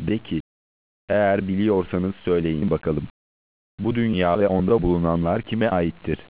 De ki, eğer biliyorsanız söyleyin bakalım. Bu dünya ve onda bulunanlar kime aittir?